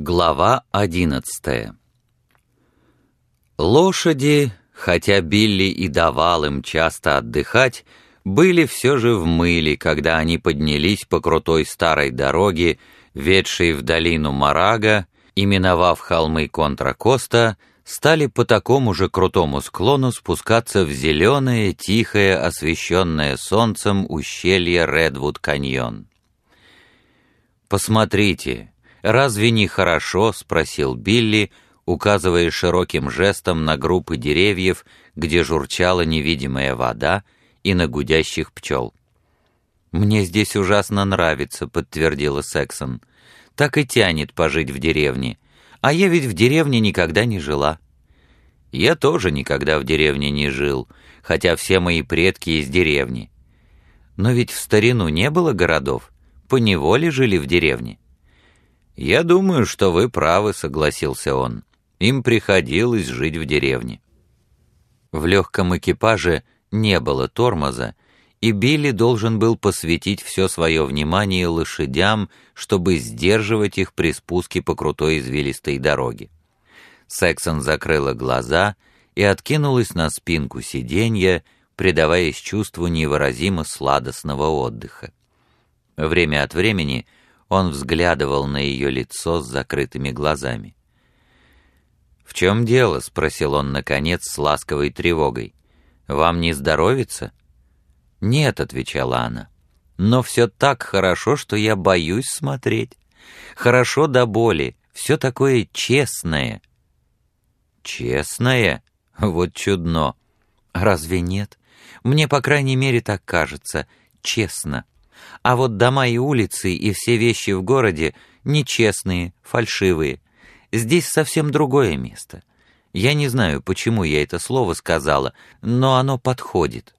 Глава 11. Лошади, хотя Билли и давал им часто отдыхать, были все же в мыле, когда они поднялись по крутой старой дороге, ведшей в долину Марага, и, миновав холмы Контра-Коста, стали по такому же крутому склону спускаться в зеленое, тихое, освещенное солнцем ущелье Редвуд-каньон. «Посмотрите, разве не хорошо?» — спросил Билли, указывая широким жестом на группы деревьев, где журчала невидимая вода, и на гудящих пчел. «Мне здесь ужасно нравится», — подтвердила Сексон. «Так и тянет пожить в деревне. А я ведь в деревне никогда не жила». «Я тоже никогда в деревне не жил, хотя все мои предки из деревни. Но ведь в старину не было городов, поневоле жили в деревне». «Я думаю, что вы правы», — согласился он. «Им приходилось жить в деревне». В легком экипаже не было тормоза, и Билли должен был посвятить все свое внимание лошадям, чтобы сдерживать их при спуске по крутой извилистой дороге. Сексон закрыла глаза и откинулась на спинку сиденья, предаваясь чувству невыразимо сладостного отдыха. Время от времени он взглядывал на ее лицо с закрытыми глазами. «В чем дело?» — спросил он, наконец, с ласковой тревогой. «Вам не здоровится?» «Нет», — отвечала она, — «но все так хорошо, что я боюсь смотреть. Хорошо до боли, все такое честное». «Честное? Вот чудно. Разве нет? Мне, по крайней мере, так кажется. Честно. А вот дома и улицы и все вещи в городе нечестные, фальшивые. Здесь совсем другое место. Я не знаю, почему я это слово сказала, но оно подходит».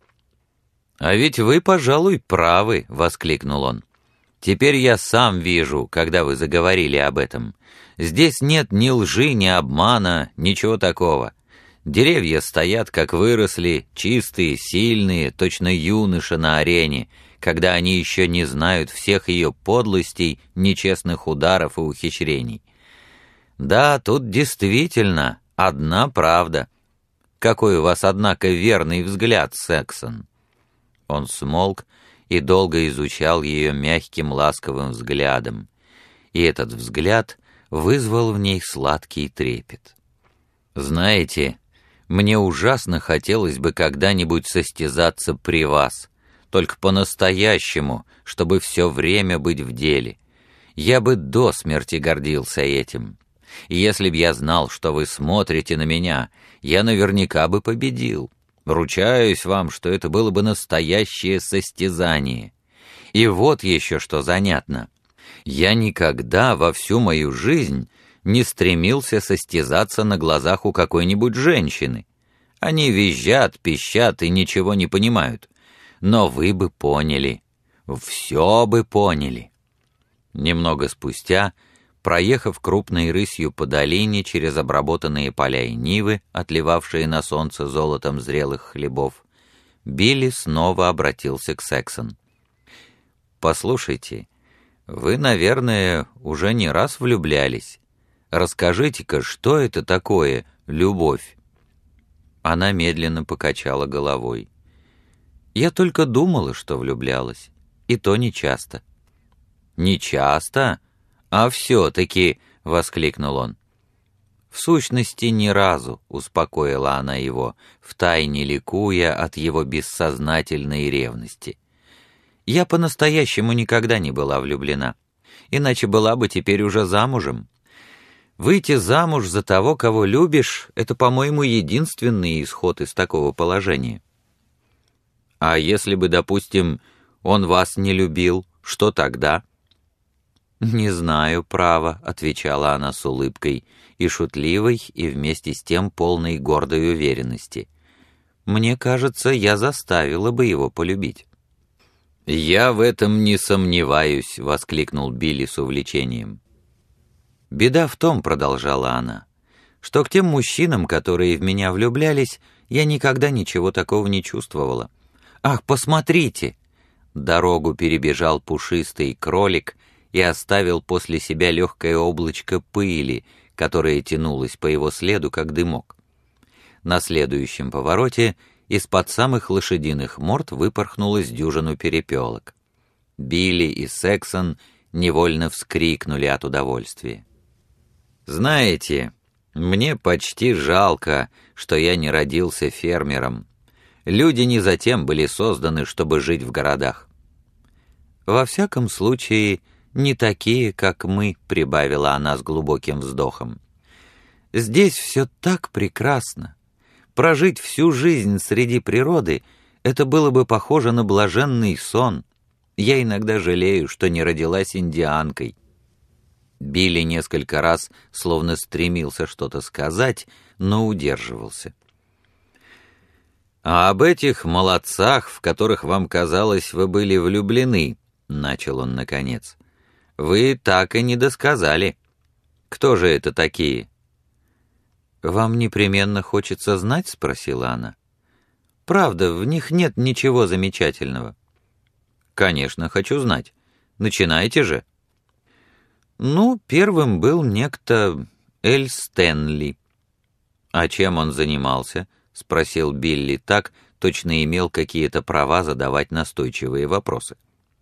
«А ведь вы, пожалуй, правы», — воскликнул он. «Теперь я сам вижу, когда вы заговорили об этом. Здесь нет ни лжи, ни обмана, ничего такого. Деревья стоят, как выросли, чистые, сильные, точно юноши на арене, когда они еще не знают всех ее подлостей, нечестных ударов и ухищрений. Да, тут действительно одна правда. Какой у вас, однако, верный взгляд, Сексон». Он смолк и долго изучал ее мягким ласковым взглядом, и этот взгляд вызвал в ней сладкий трепет. «Знаете, мне ужасно хотелось бы когда-нибудь состязаться при вас, только по-настоящему, чтобы все время быть в деле. Я бы до смерти гордился этим. Если б я знал, что вы смотрите на меня, я наверняка бы победил. Ручаюсь вам, что это было бы настоящее состязание. И вот еще что занятно. Я никогда во всю мою жизнь не стремился состязаться на глазах у какой-нибудь женщины. Они визжат, пищат и ничего не понимают. Но вы бы поняли. Все бы поняли». Немного спустя, проехав крупной рысью по долине через обработанные поля и нивы, отливавшие на солнце золотом зрелых хлебов, Билли снова обратился к Сексон. «Послушайте, вы, наверное, уже не раз влюблялись. Расскажите-ка, что это такое любовь?» Она медленно покачала головой. «Я только думала, что влюблялась, и то нечасто». «Нечасто? А все-таки!» — воскликнул он. «В сущности, ни разу», — успокоила она его, втайне ликуя от его бессознательной ревности. «Я по-настоящему никогда не была влюблена, иначе была бы теперь уже замужем. Выйти замуж за того, кого любишь, это, по-моему, единственный исход из такого положения». «А если бы, допустим, он вас не любил, что тогда?» «Не знаю, право», — отвечала она с улыбкой, и шутливой, и вместе с тем полной гордой уверенности. «Мне кажется, я заставила бы его полюбить». «Я в этом не сомневаюсь», — воскликнул Билли с увлечением. «Беда в том», — продолжала она, — «что к тем мужчинам, которые в меня влюблялись, я никогда ничего такого не чувствовала. Ах, посмотрите!» Дорогу перебежал пушистый кролик, и оставил после себя легкое облачко пыли, которое тянулось по его следу, как дымок. На следующем повороте из-под самых лошадиных морд выпорхнулось дюжину перепелок. Билли и Сексон невольно вскрикнули от удовольствия. «Знаете, мне почти жалко, что я не родился фермером. Люди не затем были созданы, чтобы жить в городах». «Во всяком случае, не такие, как мы», — прибавила она с глубоким вздохом. «Здесь все так прекрасно. Прожить всю жизнь среди природы — это было бы похоже на блаженный сон. Я иногда жалею, что не родилась индианкой». Билли несколько раз словно стремился что-то сказать, но удерживался. «А об этих молодцах, в которых вам казалось, вы были влюблены», — начал он наконец, — «вы так и не досказали. Кто же это такие?» «Вам непременно хочется знать?» — спросила она. «Правда, в них нет ничего замечательного». «Конечно, хочу знать. Начинайте же». «Ну, первым был некто Эль Стэнли». «А чем он занимался?» — спросил Билли так, точно имел какие-то права задавать настойчивые вопросы.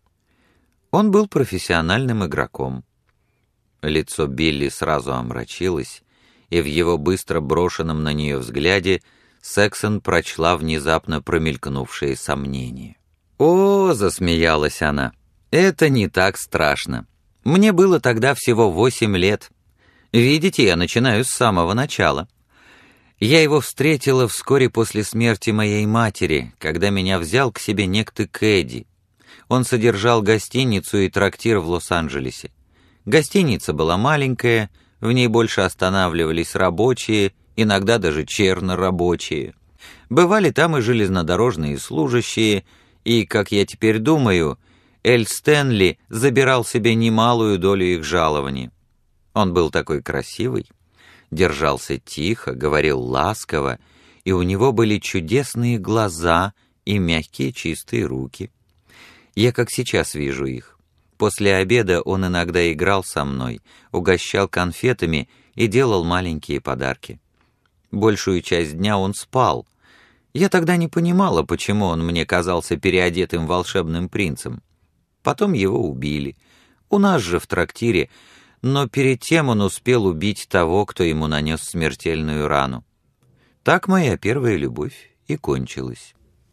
«Он был профессиональным игроком». Лицо Билли сразу омрачилось, и в его быстро брошенном на нее взгляде Сексон прочла внезапно промелькнувшие сомнения. «О!» — засмеялась она. «Это не так страшно. Мне было тогда всего 8 лет. Видите, я начинаю с самого начала. Я его встретила вскоре после смерти моей матери, когда меня взял к себе некто Кэдди. Он содержал гостиницу и трактир в Лос-Анджелесе. Гостиница была маленькая, в ней больше останавливались рабочие, иногда даже чернорабочие. Бывали там и железнодорожные служащие, и, как я теперь думаю, Эль Стэнли забирал себе немалую долю их жалований. Он был такой красивый, держался тихо, говорил ласково, и у него были чудесные глаза и мягкие чистые руки. Я как сейчас вижу их. После обеда он иногда играл со мной, угощал конфетами и делал маленькие подарки. Большую часть дня он спал. Я тогда не понимала, почему он мне казался переодетым волшебным принцем. Потом его убили. У нас же в трактире, но перед тем он успел убить того, кто ему нанес смертельную рану. Так моя первая любовь и кончилась.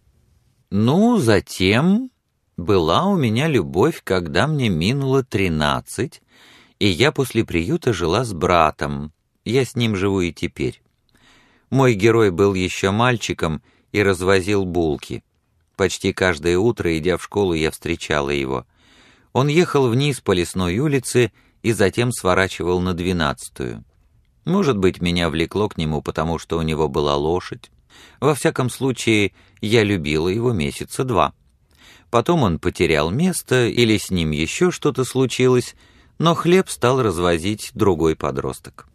Ну, затем была у меня любовь, когда мне минуло 13, и я после приюта жила с братом. Я с ним живу и теперь. Мой герой был еще мальчиком и развозил булки. Почти каждое утро, идя в школу, я встречала его. Он ехал вниз по лесной улице и затем сворачивал на 12-ю. Может быть, меня влекло к нему, потому что у него была лошадь. Во всяком случае, я любила его месяца 2. Потом он потерял место или с ним еще что-то случилось, но хлеб стал развозить другой подросток.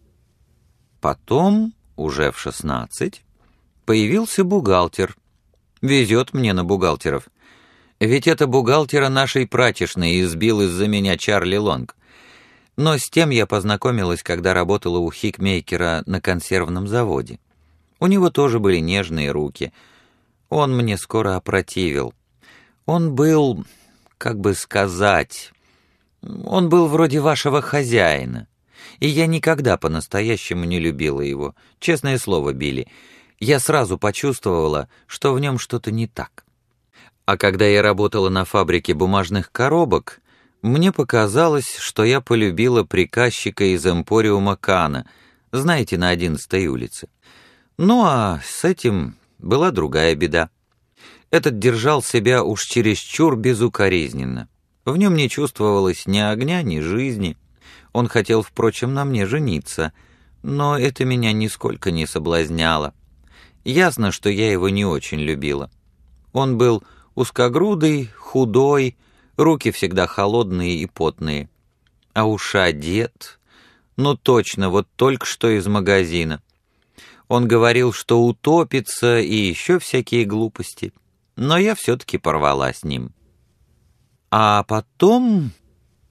Потом, уже в 16, появился бухгалтер. Везет мне на бухгалтеров. Ведь это бухгалтера нашей прачечной избил из-за меня Чарли Лонг. Но с тем я познакомилась, когда работала у Хикмейкера на консервном заводе. У него тоже были нежные руки. Он мне скоро опротивил. Он был, как бы сказать, он был вроде вашего хозяина. И я никогда по-настоящему не любила его. Честное слово, Билли, я сразу почувствовала, что в нем что-то не так. А когда я работала на фабрике бумажных коробок, мне показалось, что я полюбила приказчика из Эмпориума Кана, знаете, на 11-й улице. Ну а с этим была другая беда. Этот держал себя уж чересчур безукоризненно. В нем не чувствовалось ни огня, ни жизни. Он хотел, впрочем, на мне жениться, но это меня нисколько не соблазняло. Ясно, что я его не очень любила. Он был узкогрудый, худой, руки всегда холодные и потные. А уж одет, ну точно, вот только что из магазина. Он говорил, что утопится и еще всякие глупости, но я все-таки порвала с ним. А потом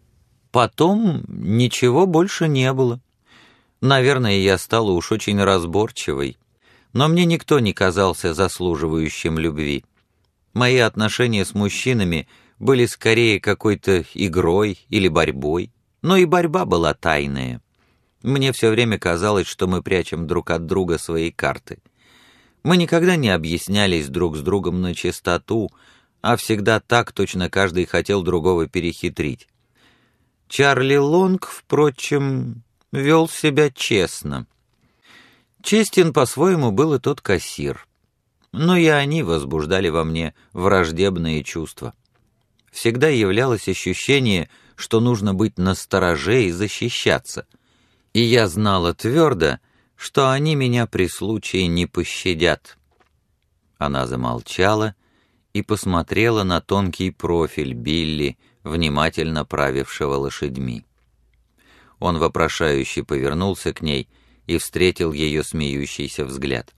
Потом ничего больше не было. Наверное, я стала уж очень разборчивой, но мне никто не казался заслуживающим любви. Мои отношения с мужчинами были скорее какой-то игрой или борьбой, но и борьба была тайная. Мне все время казалось, что мы прячем друг от друга свои карты. Мы никогда не объяснялись друг с другом на чистоту, а всегда так, точно каждый хотел другого перехитрить. Чарли Лонг, впрочем, вел себя честно. Честен по-своему был и тот кассир, но и они возбуждали во мне враждебные чувства. Всегда являлось ощущение, что нужно быть настороже и защищаться, и я знала твердо, что они меня при случае не пощадят. Она замолчала и посмотрела на тонкий профиль Билли, внимательно правившего лошадьми. Он вопрошающе повернулся к ней и встретил ее смеющийся взгляд.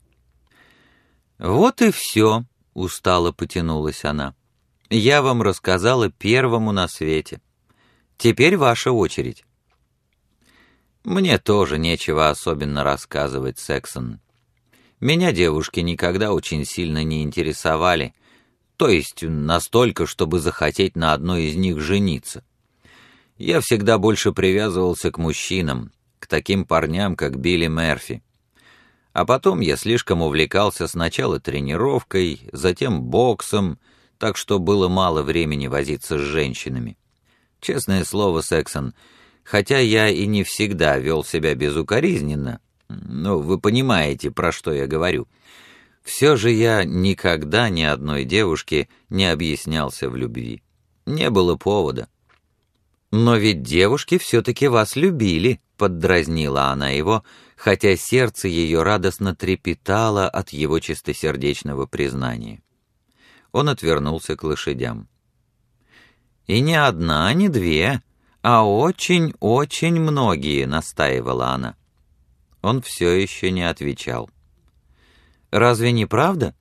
«Вот и все», — устало потянулась она. «Я вам рассказала первому на свете. Теперь ваша очередь». «Мне тоже нечего особенно рассказывать, Сексон. Меня девушки никогда очень сильно не интересовали, то есть настолько, чтобы захотеть на одной из них жениться. Я всегда больше привязывался к мужчинам, к таким парням, как Билли Мерфи. А потом я слишком увлекался сначала тренировкой, затем боксом, так что было мало времени возиться с женщинами. Честное слово, Сексон, хотя я и не всегда вел себя безукоризненно, но вы понимаете, про что я говорю, все же я никогда ни одной девушке не объяснялся в любви. Не было повода. «Но ведь девушки все-таки вас любили», — поддразнила она его, хотя сердце ее радостно трепетало от его чистосердечного признания. Он отвернулся к лошадям. «И не одна, не две, а очень-очень многие», — настаивала она. Он все еще не отвечал. «Разве не правда?»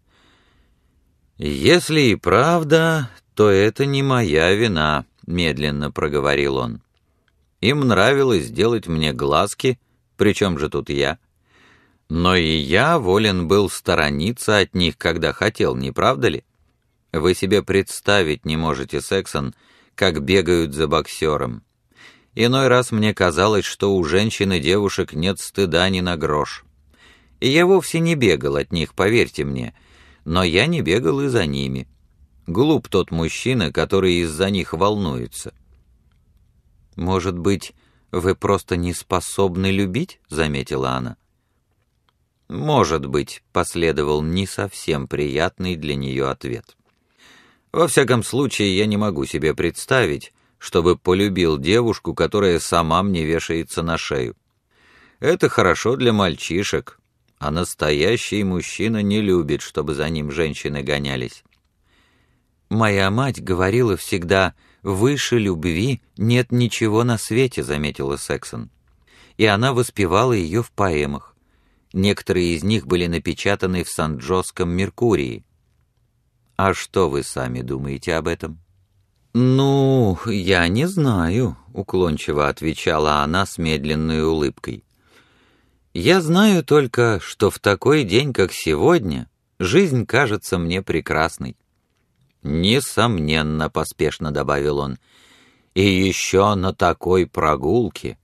«Если и правда, то это не моя вина», — медленно проговорил он. «Им нравилось делать мне глазки, причем же тут я. Но и я волен был сторониться от них, когда хотел, не правда ли? Вы себе представить не можете, Сексон, как бегают за боксером. Иной раз мне казалось, что у женщин и девушек нет стыда ни на грош. И я вовсе не бегал от них, поверьте мне, но я не бегал и за ними. Глуп тот мужчина, который из-за них волнуется». «Может быть, вы просто не способны любить?» — заметила она. «Может быть», — последовал не совсем приятный для нее ответ. «Во всяком случае, я не могу себе представить, чтобы полюбил девушку, которая сама мне вешается на шею. Это хорошо для мальчишек, а настоящий мужчина не любит, чтобы за ним женщины гонялись». «Моя мать говорила всегда, выше любви нет ничего на свете», — заметила Сексон. И она воспевала ее в поэмах. Некоторые из них были напечатаны в Сан-Джосском Меркурии. «А что вы сами думаете об этом?» «Ну, я не знаю», — уклончиво отвечала она с медленной улыбкой. «Я знаю только, что в такой день, как сегодня, жизнь кажется мне прекрасной». «Несомненно», — поспешно добавил он, — «и еще на такой прогулке».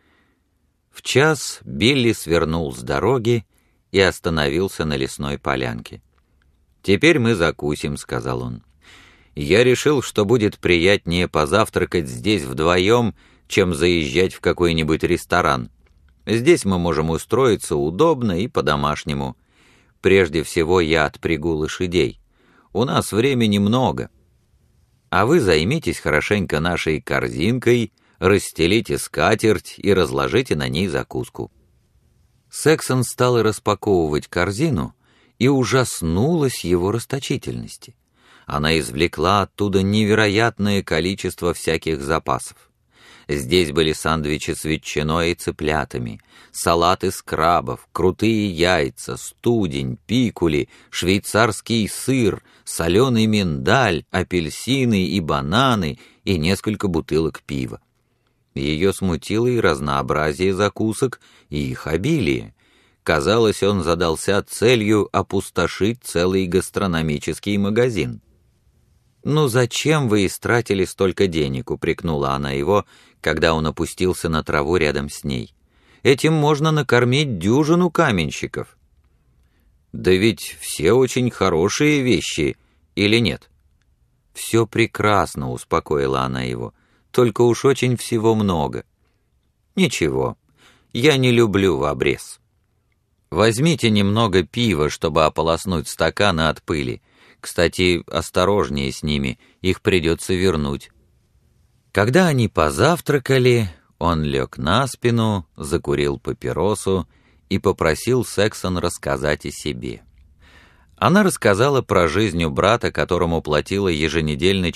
В час Билли свернул с дороги и остановился на лесной полянке. «Теперь мы закусим», — сказал он. «Я решил, что будет приятнее позавтракать здесь вдвоем, чем заезжать в какой-нибудь ресторан. Здесь мы можем устроиться удобно и по-домашнему. Прежде всего я отпрягу лошадей. У нас времени много. А вы займитесь хорошенько нашей корзинкой, расстелите скатерть и разложите на ней закуску». Сексон стала распаковывать корзину и ужаснулась его расточительности. Она извлекла оттуда невероятное количество всяких запасов. Здесь были сэндвичи с ветчиной и цыплятами, салат из крабов, крутые яйца, студень, пикули, швейцарский сыр, соленый миндаль, апельсины и бананы и несколько бутылок пива. Ее смутило и разнообразие закусок, и их обилие. Казалось, он задался целью опустошить целый гастрономический магазин. «Ну зачем вы истратили столько денег?» — упрекнула она его, когда он опустился на траву рядом с ней. «Этим можно накормить дюжину каменщиков». «Да ведь все очень хорошие вещи, или нет?» «Все прекрасно», — успокоила она его, — «только уж очень всего много». «Ничего, я не люблю в обрез. Возьмите немного пива, чтобы ополоснуть стаканы от пыли. Кстати, осторожнее с ними, их придется вернуть». Когда они позавтракали, он лег на спину, закурил папиросу и попросил Сексон рассказать о себе. Она рассказала про жизнь у брата, которому платила еженедельно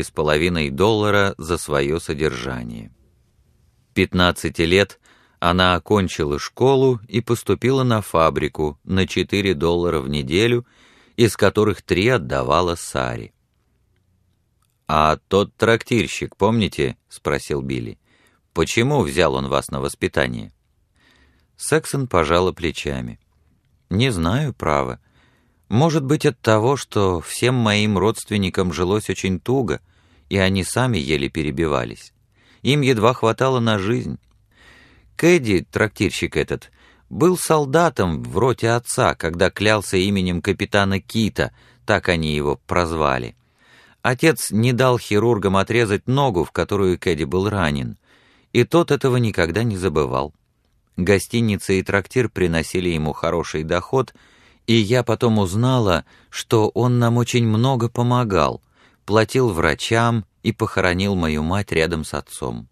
$4,5 за свое содержание. 15 лет она окончила школу и поступила на фабрику на $4 в неделю, из которых 3 отдавала Саре. «А тот трактирщик, помните?» — спросил Билли. «Почему взял он вас на воспитание?» Сексон пожала плечами. «Не знаю, право. Может быть, от того, что всем моим родственникам жилось очень туго, и они сами еле перебивались. Им едва хватало на жизнь. Кэдди, трактирщик этот, был солдатом в роте отца, когда клялся именем капитана Кита, так они его прозвали. Отец не дал хирургам отрезать ногу, в которую Кэдди был ранен, и тот этого никогда не забывал. Гостиница и трактир приносили ему хороший доход, и я потом узнала, что он нам очень много помогал, платил врачам и похоронил мою мать рядом с отцом.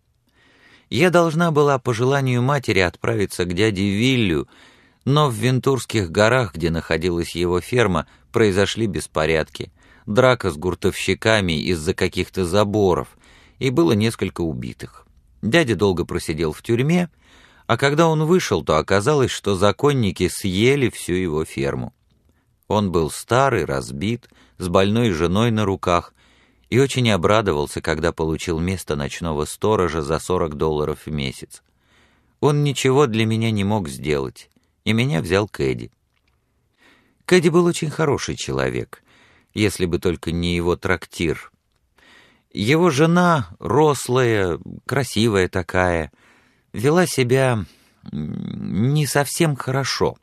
Я должна была по желанию матери отправиться к дяде Виллю, но в Вентурских горах, где находилась его ферма, произошли беспорядки, драка с гуртовщиками из-за каких-то заборов, и было несколько убитых. Дядя долго просидел в тюрьме, а когда он вышел, то оказалось, что законники съели всю его ферму. Он был старый, разбит, с больной женой на руках, и очень обрадовался, когда получил место ночного сторожа за $40 в месяц. Он ничего для меня не мог сделать, и меня взял Кэдди. Кэдди был очень хороший человек, если бы только не его трактир. Его жена, рослая, красивая такая, вела себя не совсем хорошо.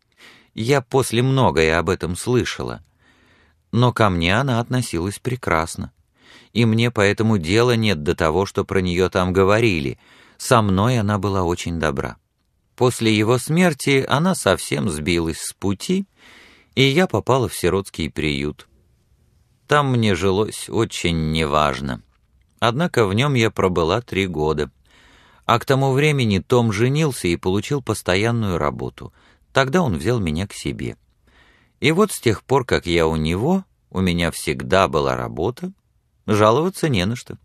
Я после многое об этом слышала. Но ко мне она относилась прекрасно. И мне поэтому дела нет до того, что про нее там говорили. Со мной она была очень добра. После его смерти она совсем сбилась с пути, и я попала в сиротский приют. Там мне жилось очень неважно. Однако в нем я пробыла 3 года. А к тому времени Том женился и получил постоянную работу. Тогда он взял меня к себе. И вот с тех пор, как я у него, у меня всегда была работа, жаловаться не на что».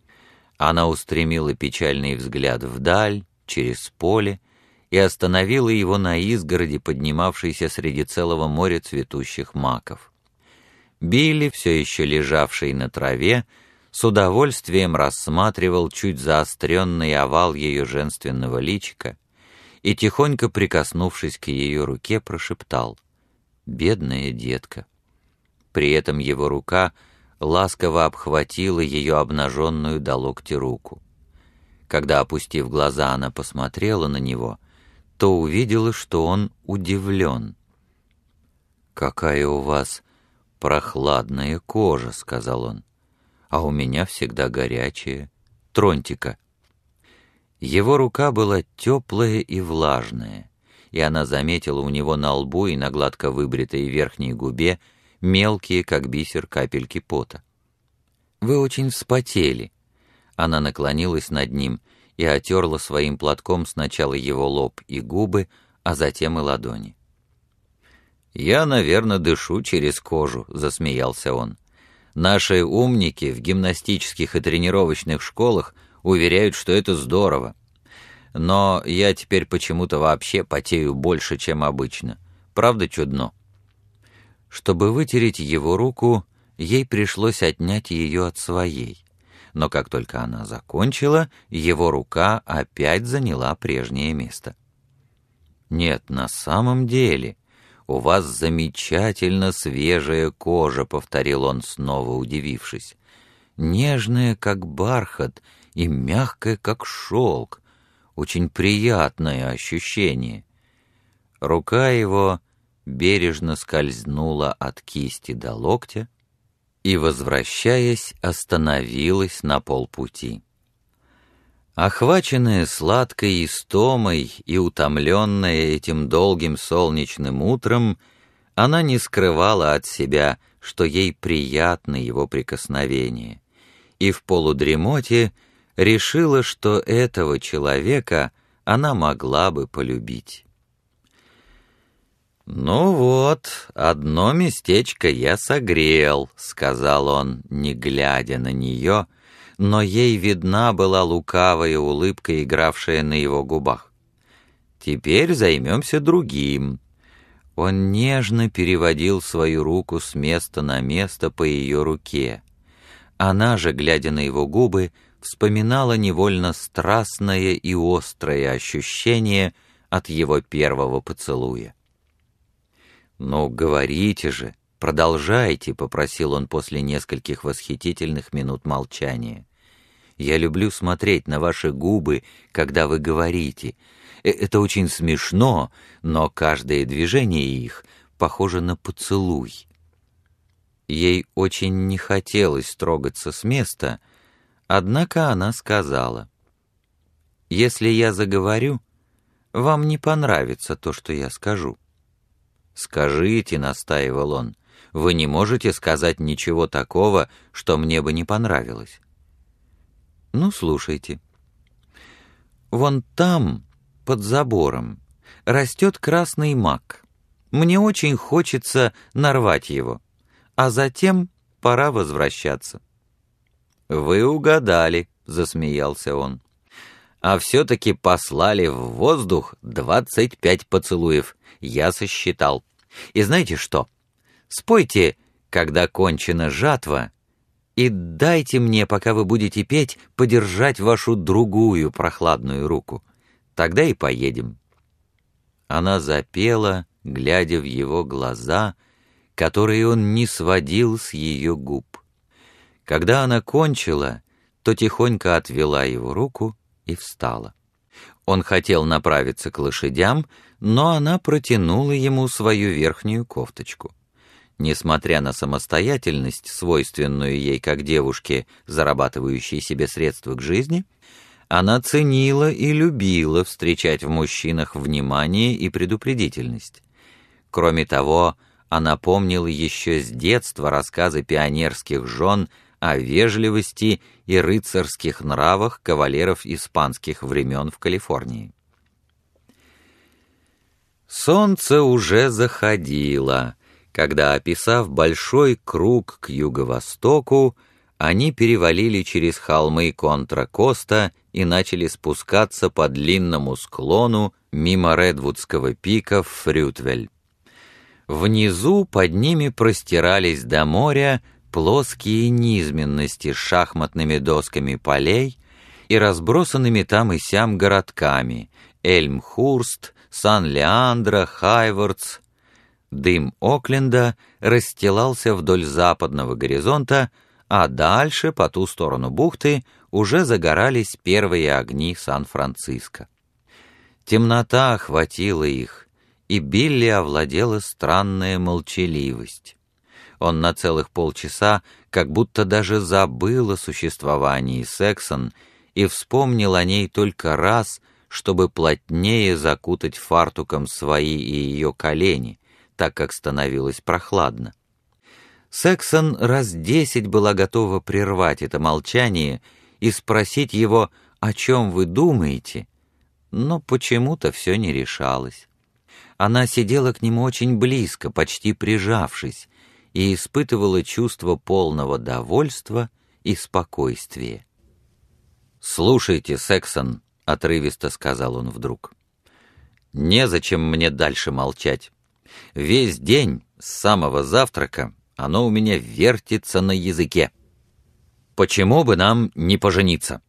Она устремила печальный взгляд вдаль, через поле, и остановила его на изгороди, поднимавшейся среди целого моря цветущих маков. Билли, все еще лежавший на траве, с удовольствием рассматривал чуть заостренный овал ее женственного личика и, тихонько прикоснувшись к ее руке, прошептал: «Бедная детка». При этом его рука ласково обхватила ее обнаженную до локтя руку. Когда, опустив глаза, она посмотрела на него, то увидела, что он удивлен. «Какая у вас прохладная кожа», — сказал он, — «а у меня всегда горячая. Троньте-ка». Его рука была теплая и влажная, и она заметила у него на лбу и на гладко выбритой верхней губе мелкие, как бисер, капельки пота. «Вы очень вспотели». Она наклонилась над ним и отерла своим платком сначала его лоб и губы, а затем и ладони. «Я, наверное, дышу через кожу», — засмеялся он. «Наши умники в гимнастических и тренировочных школах уверяют, что это здорово. Но я теперь почему-то вообще потею больше, чем обычно. Правда чудно?» Чтобы вытереть его руку, ей пришлось отнять ее от своей. но как только она закончила, его рука опять заняла прежнее место. «Нет, на самом деле, у вас замечательно свежая кожа», — повторил он, снова удивившись. «Нежная, как бархат, и мягкая, как шелк. Очень приятное ощущение». Рука его бережно скользнула от кисти до локтя и, возвращаясь, остановилась на полпути. Охваченная сладкой истомой и утомленная этим долгим солнечным утром, она не скрывала от себя, что ей приятно его прикосновение, и в полудремоте решила, что этого человека она могла бы полюбить. «Ну вот, одно местечко я согрел», — сказал он, не глядя на нее, но ей видна была лукавая улыбка, игравшая на его губах. «Теперь займемся другим». Он нежно переводил свою руку с места на место по ее руке. Она же, глядя на его губы, вспоминала невольно страстное и острое ощущение от его первого поцелуя. «Ну, говорите же, продолжайте», — попросил он после нескольких восхитительных минут молчания. «Я люблю смотреть на ваши губы, когда вы говорите. Это очень смешно, но каждое движение их похоже на поцелуй». Ей очень не хотелось трогаться с места, однако она сказала: «Если я заговорю, вам не понравится то, что я скажу». «Скажите», — настаивал он, — «вы не можете сказать ничего такого, что мне бы не понравилось». «Ну, слушайте. Вон там, под забором, растет красный мак. Мне очень хочется нарвать его, а затем пора возвращаться». «Вы угадали», — засмеялся он. «А все-таки послали в воздух 25 поцелуев, я сосчитал. И знаете что? Спойте, когда кончена жатва, и дайте мне, пока вы будете петь, подержать вашу другую прохладную руку. Тогда и поедем». Она запела, глядя в его глаза, которые он не сводил с ее губ. Когда она кончила, то тихонько отвела его руку и встала. Он хотел направиться к лошадям, но она протянула ему свою верхнюю кофточку. Несмотря на самостоятельность, свойственную ей как девушке, зарабатывающей себе средства к жизни, она ценила и любила встречать в мужчинах внимание и предупредительность. Кроме того, она помнила еще с детства рассказы пионерских жен о вежливости и рыцарских нравах кавалеров испанских времен в Калифорнии. Солнце уже заходило, когда, описав большой круг к юго-востоку, они перевалили через холмы Контра-Коста и начали спускаться по длинному склону мимо Редвудского пика в Фрютвель. Внизу под ними простирались до моря плоские низменности с шахматными досками полей и разбросанными там и сям городками — Эльмхурст, Сан-Леандро, Хайвардс. Дым Окленда расстилался вдоль западного горизонта, а дальше, по ту сторону бухты, уже загорались первые огни Сан-Франциско. Темнота охватила их, и Билли овладела странная молчаливость. Он на целых полчаса как будто даже забыл о существовании Сексон и вспомнил о ней только раз, чтобы плотнее закутать фартуком свои и ее колени, так как становилось прохладно. Сексон раз 10 была готова прервать это молчание и спросить его, о чем вы думаете, но почему-то все не решалось. Она сидела к нему очень близко, почти прижавшись, и испытывала чувство полного довольства и спокойствия. «Слушайте, Сексон», — отрывисто сказал он вдруг, — «незачем мне дальше молчать. Весь день, с самого завтрака, оно у меня вертится на языке. Почему бы нам не пожениться?»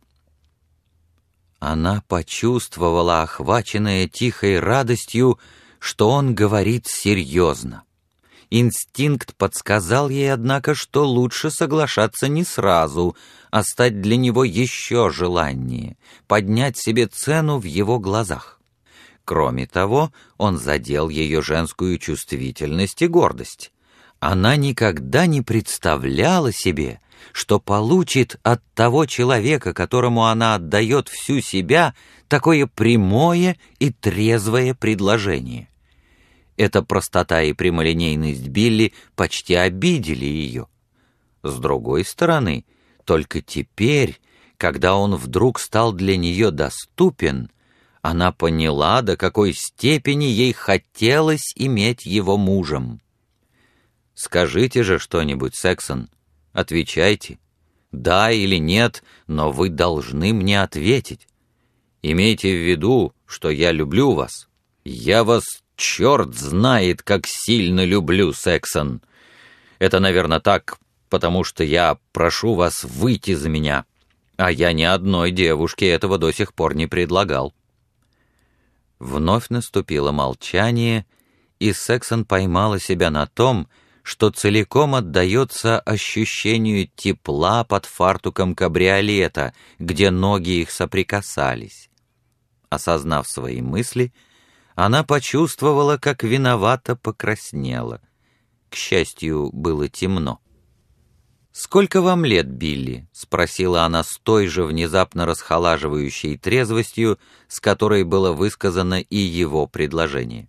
Она почувствовала, охваченная тихой радостью, что он говорит серьезно. Инстинкт подсказал ей, однако, что лучше соглашаться не сразу, а стать для него еще желаннее, поднять себе цену в его глазах. Кроме того, он задел ее женскую чувствительность и гордость. Она никогда не представляла себе, что получит от того человека, которому она отдает всю себя, такое прямое и трезвое предложение. Эта простота и прямолинейность Билли почти обидели ее. С другой стороны, только теперь, когда он вдруг стал для нее доступен, она поняла, до какой степени ей хотелось иметь его мужем. «Скажите же что-нибудь, Сексон. Отвечайте. Да или нет, но вы должны мне ответить. Имейте в виду, что я люблю вас. Я вас, черт знает, как сильно люблю, Сексон. Это, наверное, так, потому что я прошу вас выйти за меня, а я ни одной девушке этого до сих пор не предлагал». Вновь наступило молчание, и Сексон поймала себя на том, что целиком отдается ощущению тепла под фартуком кабриолета, где ноги их соприкасались. Осознав свои мысли, она почувствовала, как виновато покраснела. К счастью, было темно. «Сколько вам лет, Билли?» — спросила она с той же внезапно расхолаживающей трезвостью, с которой было высказано и его предложение.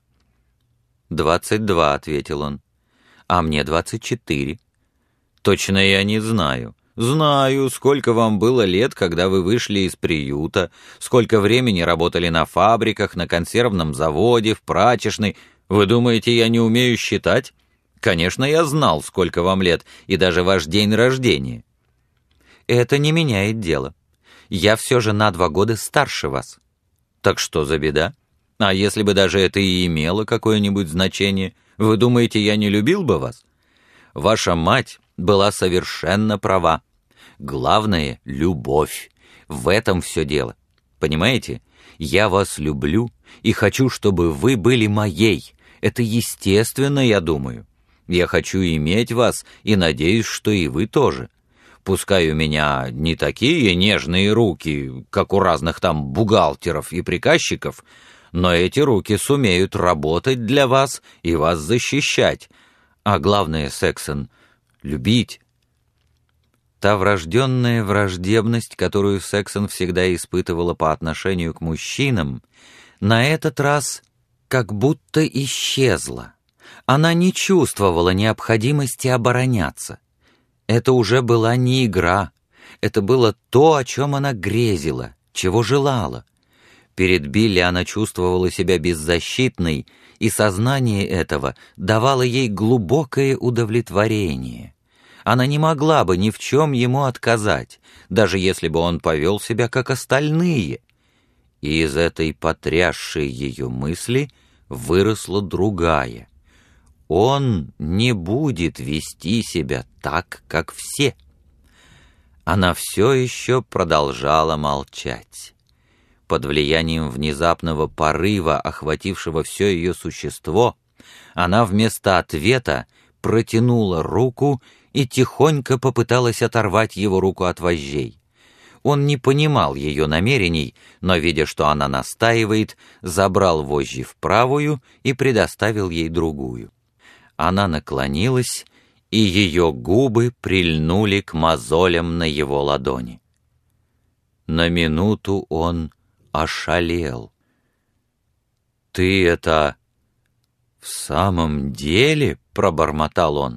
22, — ответил он. «А мне 24. «Точно я не знаю. Знаю, сколько вам было лет, когда вы вышли из приюта, сколько времени работали на фабриках, на консервном заводе, в прачечной. Вы думаете, я не умею считать? Конечно, я знал, сколько вам лет, и даже ваш день рождения». «Это не меняет дело. Я все же на 2 года старше вас». «Так что за беда? А если бы даже это и имело какое-нибудь значение, вы думаете, я не любил бы вас? Ваша мать была совершенно права. Главное — любовь. В этом все дело. Понимаете? Я вас люблю и хочу, чтобы вы были моей. Это естественно, я думаю. Я хочу иметь вас и надеюсь, что и вы тоже. Пускай у меня не такие нежные руки, как у разных там бухгалтеров и приказчиков, но эти руки сумеют работать для вас и вас защищать. А главное, Сексон, любить». Та врожденная враждебность, которую Сексон всегда испытывала по отношению к мужчинам, на этот раз как будто исчезла. Она не чувствовала необходимости обороняться. Это уже была не игра, это было то, о чем она грезила, чего желала. Перед Билли она чувствовала себя беззащитной, и сознание этого давало ей глубокое удовлетворение. Она не могла бы ни в чем ему отказать, даже если бы он повел себя как остальные. И из этой потрясшей ее мысли выросла другая. Он не будет вести себя так, как все. Она все еще продолжала молчать. Под влиянием внезапного порыва, охватившего все ее существо, она вместо ответа протянула руку и тихонько попыталась оторвать его руку от вожжей. Он не понимал ее намерений, но, видя, что она настаивает, забрал вожжи в правую и предоставил ей другую. Она наклонилась, и ее губы прильнули к мозолям на его ладони. На минуту он ошалел. «Ты это в самом деле?» — пробормотал он.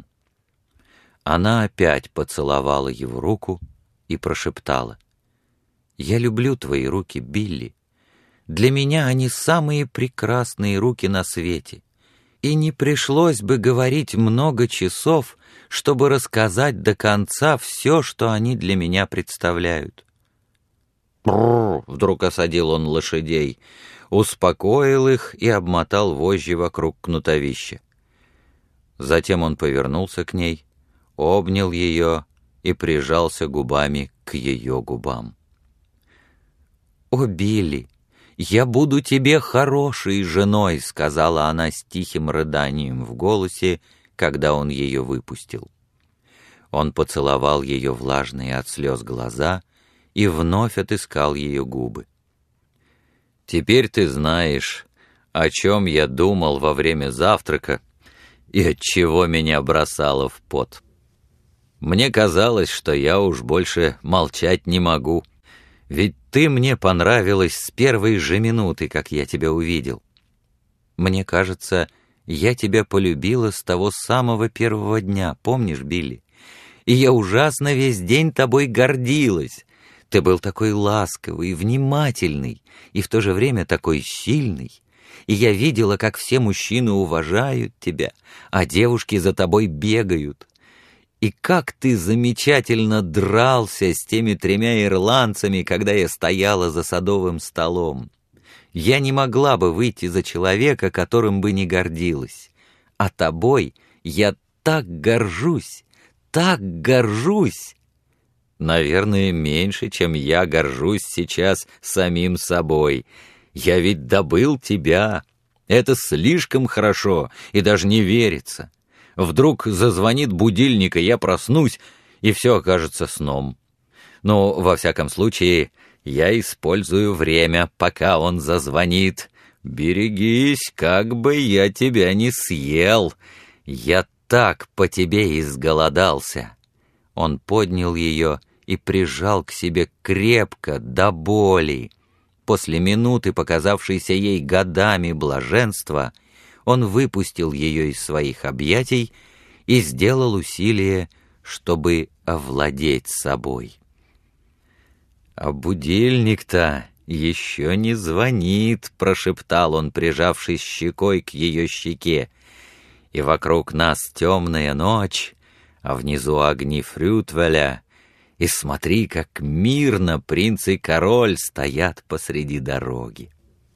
Она опять поцеловала его руку и прошептала: «Я люблю твои руки, Билли. Для меня они самые прекрасные руки на свете, и не пришлось бы говорить много часов, чтобы рассказать до конца все, что они для меня представляют». «Бррр!» — вдруг осадил он лошадей, успокоил их и обмотал вожжи вокруг кнутовища. Затем он повернулся к ней, обнял ее и прижался губами к ее губам. «О, Билли, я буду тебе хорошей женой», — сказала она с тихим рыданием в голосе, когда он ее выпустил. Он поцеловал ее влажные от слез глаза и вновь отыскал ее губы. «Теперь ты знаешь, о чем я думал во время завтрака и от чего меня бросало в пот. Мне казалось, что я уж больше молчать не могу, ведь ты мне понравилась с первой же минуты, как я тебя увидел. Мне кажется, я тебя полюбила с того самого первого дня, помнишь, Билли? И я ужасно весь день тобой гордилась. Ты был такой ласковый, внимательный и в то же время такой сильный. И я видела, как все мужчины уважают тебя, а девушки за тобой бегают. И как ты замечательно дрался с теми 3 ирландцами, когда я стояла за садовым столом. Я не могла бы выйти за человека, которым бы не гордилась. А тобой я так горжусь, так горжусь. Наверное, меньше, чем я горжусь сейчас самим собой. Я ведь добыл тебя. Это слишком хорошо, и даже не верится. Вдруг зазвонит будильник, и я проснусь, и все окажется сном. Но, во всяком случае, я использую время, пока он зазвонит. Берегись, как бы я тебя не съел. Я так по тебе изголодался». Он поднял ее и прижал к себе крепко, до боли. После минуты, показавшейся ей годами блаженства, он выпустил ее из своих объятий и сделал усилие, чтобы овладеть собой. «А будильник-то еще не звонит», — прошептал он, прижавшись щекой к ее щеке. «И вокруг нас темная ночь, а внизу огни Фрютвеля, и смотри, как мирно принц и король стоят посреди дороги.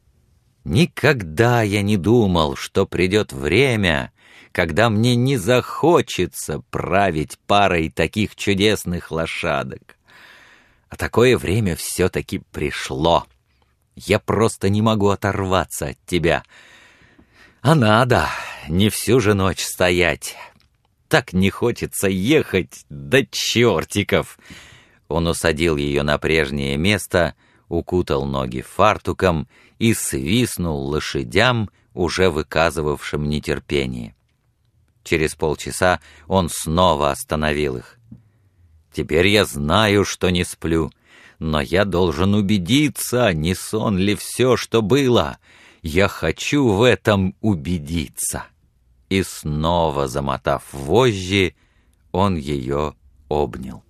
Никогда я не думал, что придет время, когда мне не захочется править парой таких чудесных лошадок. А такое время все-таки пришло. Я просто не могу оторваться от тебя. А надо не всю же ночь стоять. Так не хочется ехать до чертиков». Он усадил ее на прежнее место, укутал ноги фартуком и свистнул лошадям, уже выказывавшим нетерпение. Через полчаса он снова остановил их. «Теперь я знаю, что не сплю, но я должен убедиться, не сон ли все, что было. Я хочу в этом убедиться». И снова, замотав вожжи, он ее обнял.